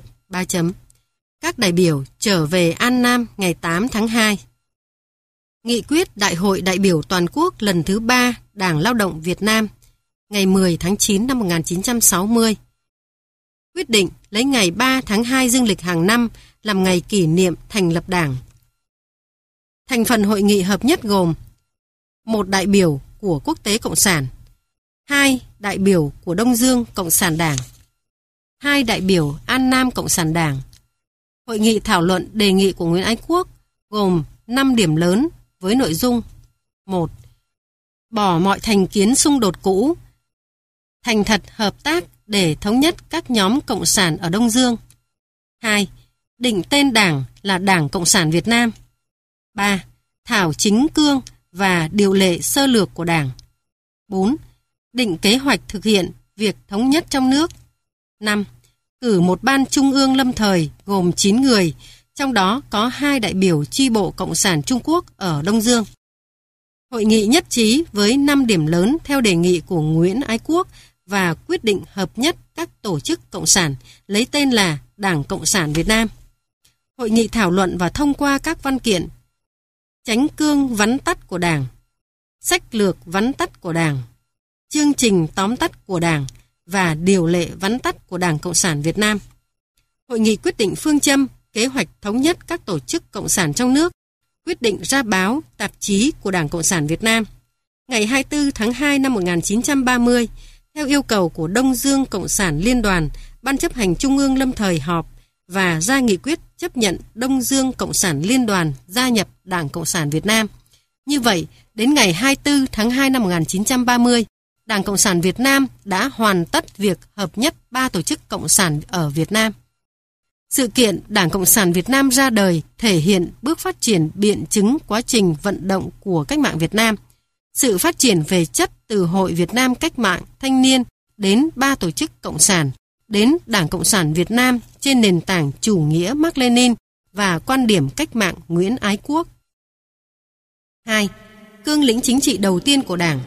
Speaker 1: Các đại biểu trở về An Nam ngày 8 tháng 2. Nghị quyết Đại hội đại biểu toàn quốc lần thứ 3 Đảng Lao động Việt Nam ngày 10 tháng 9 năm 1960. Quyết định lấy ngày 3 tháng 2 dương lịch hàng năm làm ngày kỷ niệm thành lập Đảng. Thành phần hội nghị hợp nhất gồm: 1 đại biểu của Quốc tế Cộng sản, 2 đại biểu của Đông Dương Cộng sản Đảng, 2 đại biểu An Nam Cộng sản Đảng. Hội nghị thảo luận đề nghị của Nguyễn Ái Quốc gồm 5 điểm lớn với nội dung: 1. Bỏ mọi thành kiến xung đột cũ, thành thật hợp tác để thống nhất các nhóm Cộng sản ở Đông Dương. 2. Định tên Đảng là Đảng Cộng sản Việt Nam. 3. Thảo chính cương và điều lệ sơ lược của Đảng. 4. Định kế hoạch thực hiện việc thống nhất trong nước. 5. Cử một ban trung ương lâm thời gồm 9 người, trong đó có 2 đại biểu chi bộ Cộng sản Trung Quốc ở Đông Dương. Hội nghị nhất trí với 5 điểm lớn theo đề nghị của Nguyễn Ái Quốc và quyết định hợp nhất các tổ chức cộng sản lấy tên là Đảng Cộng sản Việt Nam. Hội nghị thảo luận và thông qua các văn kiện: Chánh cương vắn tắt của Đảng, sách lược vắn tắt của Đảng, chương trình tóm tắt của Đảng và điều lệ vắn tắt của Đảng Cộng sản Việt Nam. Hội nghị quyết định phương châm, kế hoạch thống nhất các tổ chức cộng sản trong nước, quyết định ra báo, tạp chí của Đảng Cộng sản Việt Nam. Ngày 24 tháng 2 năm 1930, theo yêu cầu của Đông Dương Cộng sản Liên đoàn, Ban chấp hành Trung ương lâm thời họp và ra nghị quyết chấp nhận Đông Dương Cộng sản Liên đoàn gia nhập Đảng Cộng sản Việt Nam. Như vậy, đến ngày 24 tháng 2 năm 1930, Đảng Cộng sản Việt Nam đã hoàn tất việc hợp nhất 3 tổ chức cộng sản ở Việt Nam. Sự kiện Đảng Cộng sản Việt Nam ra đời thể hiện bước phát triển biện chứng quá trình vận động của cách mạng Việt Nam. Sự phát triển về chất từ Hội Việt Nam Cách mạng Thanh niên đến 3 tổ chức cộng sản, đến Đảng Cộng sản Việt Nam trên nền tảng chủ nghĩa Mác Lênin và quan điểm cách mạng Nguyễn Ái Quốc. 2. Cương lĩnh chính trị đầu tiên của Đảng.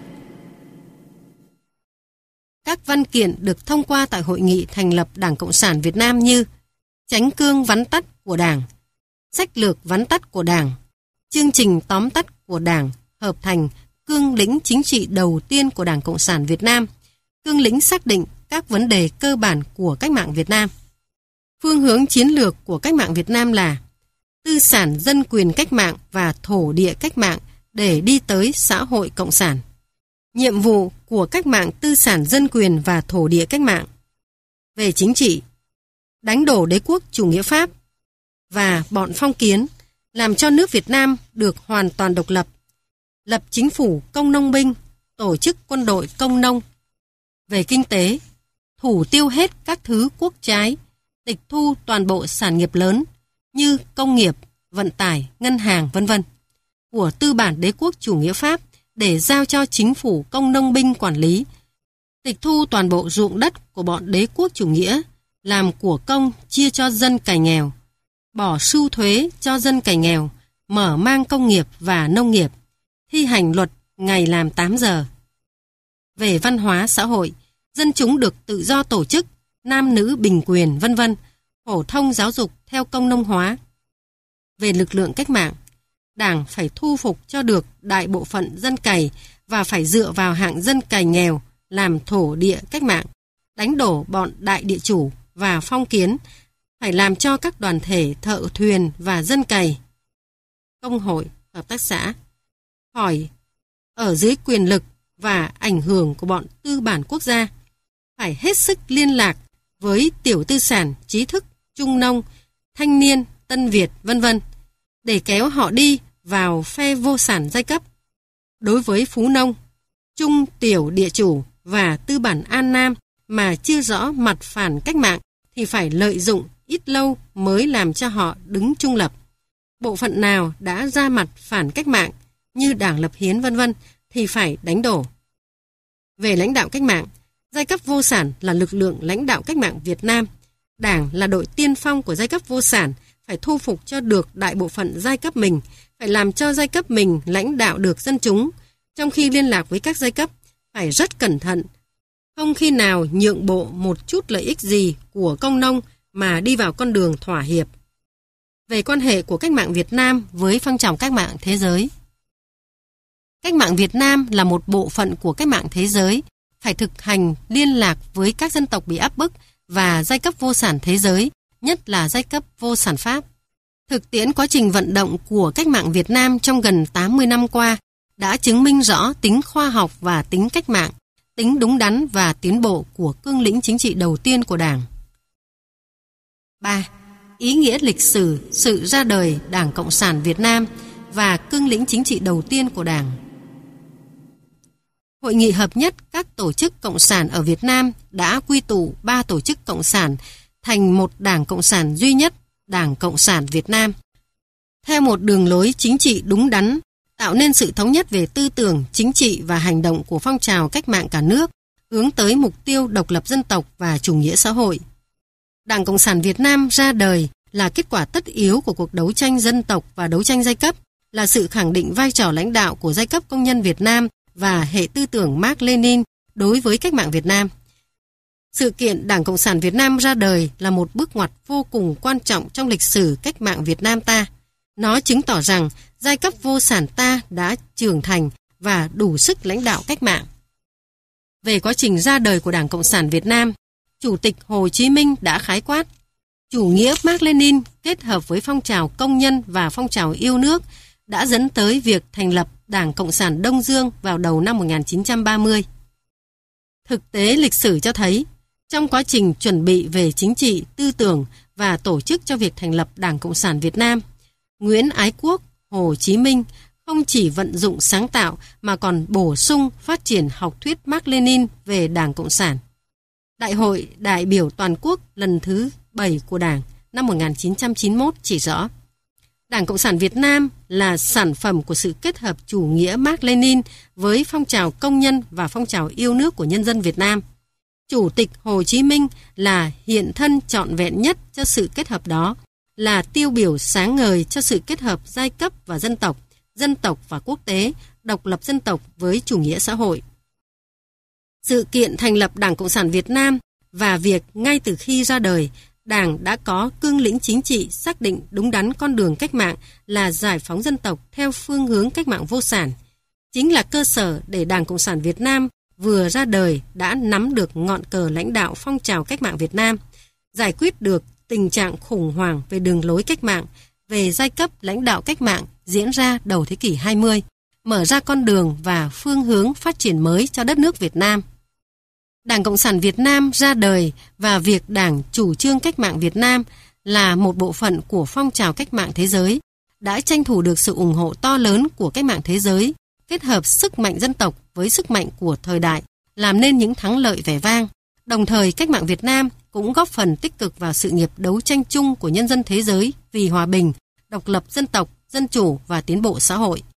Speaker 1: Các văn kiện được thông qua tại hội nghị thành lập Đảng Cộng sản Việt Nam như: Chánh cương vắn tắt của Đảng, sách lược vắn tắt của Đảng, chương trình tóm tắt của Đảng hợp thành cương lĩnh chính trị đầu tiên của Đảng Cộng sản Việt Nam. Cương lĩnh xác định các vấn đề cơ bản của cách mạng Việt Nam. Phương hướng chiến lược của cách mạng Việt Nam là tư sản dân quyền cách mạng và thổ địa cách mạng để đi tới xã hội cộng sản. Nhiệm vụ của cách mạng tư sản dân quyền và thổ địa cách mạng. Về chính trị: đánh đổ đế quốc chủ nghĩa Pháp và bọn phong kiến, làm cho nước Việt Nam được hoàn toàn độc lập, lập chính phủ công nông binh, tổ chức quân đội công nông. Về kinh tế: thủ tiêu hết các thứ quốc trái, tịch thu toàn bộ sản nghiệp lớn như công nghiệp, vận tải, ngân hàng, v.v. của tư bản đế quốc chủ nghĩa Pháp để giao cho chính phủ công nông binh quản lý, tịch thu toàn bộ ruộng đất của bọn đế quốc chủ nghĩa, làm của công chia cho dân cày nghèo, bỏ sưu thuế cho dân cày nghèo, mở mang công nghiệp và nông nghiệp, thi hành luật ngày làm 8 giờ. Về văn hóa xã hội: dân chúng được tự do tổ chức, nam nữ bình quyền, v.v. phổ thông giáo dục theo công nông hóa. Về lực lượng cách mạng: Đảng phải thu phục cho được đại bộ phận dân cày và phải dựa vào hạng dân cày nghèo làm thổ địa cách mạng, đánh đổ bọn đại địa chủ và phong kiến, phải làm cho các đoàn thể thợ thuyền và dân cày, công hội, hợp tác xã khỏi ở dưới quyền lực và ảnh hưởng của bọn tư bản quốc gia, phải hết sức liên lạc với tiểu tư sản, trí thức, trung nông, thanh niên, Tân Việt, v.v. để kéo họ đi vào phe vô sản giai cấp. Đối với phú nông, trung tiểu địa chủ và tư bản An Nam mà chưa rõ mặt phản cách mạng thì phải lợi dụng ít lâu mới làm cho họ đứng trung lập. Bộ phận nào đã ra mặt phản cách mạng như Đảng Lập Hiến vân vân thì phải đánh đổ. Về lãnh đạo cách mạng, giai cấp vô sản là lực lượng lãnh đạo cách mạng Việt Nam. Đảng là đội tiên phong của giai cấp vô sản, phải thu phục cho được đại bộ phận giai cấp mình, phải làm cho giai cấp mình lãnh đạo được dân chúng. Trong khi liên lạc với các giai cấp, phải rất cẩn thận, không khi nào nhượng bộ một chút lợi ích gì của công nông mà đi vào con đường thỏa hiệp. Về quan hệ của cách mạng Việt Nam với phong trào cách mạng thế giới. Cách mạng Việt Nam là một bộ phận của cách mạng thế giới, phải thực hành liên lạc với các dân tộc bị áp bức và giai cấp vô sản thế giới, nhất là giai cấp vô sản Pháp. Thực tiễn quá trình vận động của cách mạng Việt Nam trong gần 80 năm qua đã chứng minh rõ tính khoa học và tính cách mạng, tính đúng đắn và tiến bộ của cương lĩnh chính trị đầu tiên của Đảng. 3. Ý nghĩa lịch sử sự ra đời Đảng Cộng sản Việt Nam và cương lĩnh chính trị đầu tiên của Đảng. Hội nghị hợp nhất các tổ chức cộng sản ở Việt Nam đã quy tụ 3 tổ chức cộng sản thành một Đảng Cộng sản duy nhất, Đảng Cộng sản Việt Nam. Theo một đường lối chính trị đúng đắn, tạo nên sự thống nhất về tư tưởng, chính trị và hành động của phong trào cách mạng cả nước, hướng tới mục tiêu độc lập dân tộc và chủ nghĩa xã hội. Đảng Cộng sản Việt Nam ra đời là kết quả tất yếu của cuộc đấu tranh dân tộc và đấu tranh giai cấp, là sự khẳng định vai trò lãnh đạo của giai cấp công nhân Việt Nam và hệ tư tưởng Mác Lênin đối với cách mạng Việt Nam. Sự kiện Đảng Cộng sản Việt Nam ra đời là một bước ngoặt vô cùng quan trọng trong lịch sử cách mạng Việt Nam ta. Nó chứng tỏ rằng giai cấp vô sản ta đã trưởng thành và đủ sức lãnh đạo cách mạng. Về quá trình ra đời của Đảng Cộng sản Việt Nam, Chủ tịch Hồ Chí Minh đã khái quát: chủ nghĩa Mác Lênin kết hợp với phong trào công nhân và phong trào yêu nước đã dẫn tới việc thành lập Đảng Cộng sản Đông Dương vào đầu năm 1930. Thực tế lịch sử cho thấy, trong quá trình chuẩn bị về chính trị, tư tưởng và tổ chức cho việc thành lập Đảng Cộng sản Việt Nam, Nguyễn Ái Quốc, Hồ Chí Minh không chỉ vận dụng sáng tạo mà còn bổ sung phát triển học thuyết Mác Lênin về Đảng Cộng sản. Đại hội đại biểu toàn quốc lần thứ 7 của Đảng năm 1991 chỉ rõ, Đảng Cộng sản Việt Nam là sản phẩm của sự kết hợp chủ nghĩa Mác Lênin với phong trào công nhân và phong trào yêu nước của nhân dân Việt Nam. Chủ tịch Hồ Chí Minh là hiện thân trọn vẹn nhất cho sự kết hợp đó, là tiêu biểu sáng ngời cho sự kết hợp giai cấp và dân tộc và quốc tế, độc lập dân tộc với chủ nghĩa xã hội. Sự kiện thành lập Đảng Cộng sản Việt Nam và việc ngay từ khi ra đời, Đảng đã có cương lĩnh chính trị xác định đúng đắn con đường cách mạng là giải phóng dân tộc theo phương hướng cách mạng vô sản, chính là cơ sở để Đảng Cộng sản Việt Nam vừa ra đời đã nắm được ngọn cờ lãnh đạo phong trào cách mạng Việt Nam, giải quyết được tình trạng khủng hoảng về đường lối cách mạng, về giai cấp lãnh đạo cách mạng diễn ra đầu thế kỷ 20, mở ra con đường và phương hướng phát triển mới cho đất nước Việt Nam. Đảng Cộng sản Việt Nam ra đời và việc Đảng chủ trương cách mạng Việt Nam là một bộ phận của phong trào cách mạng thế giới, đã tranh thủ được sự ủng hộ to lớn của cách mạng thế giới, kết hợp sức mạnh dân tộc với sức mạnh của thời đại, làm nên những thắng lợi vẻ vang. Đồng thời, cách mạng Việt Nam cũng góp phần tích cực vào sự nghiệp đấu tranh chung của nhân dân thế giới vì hòa bình, độc lập dân tộc, dân chủ và tiến bộ xã hội.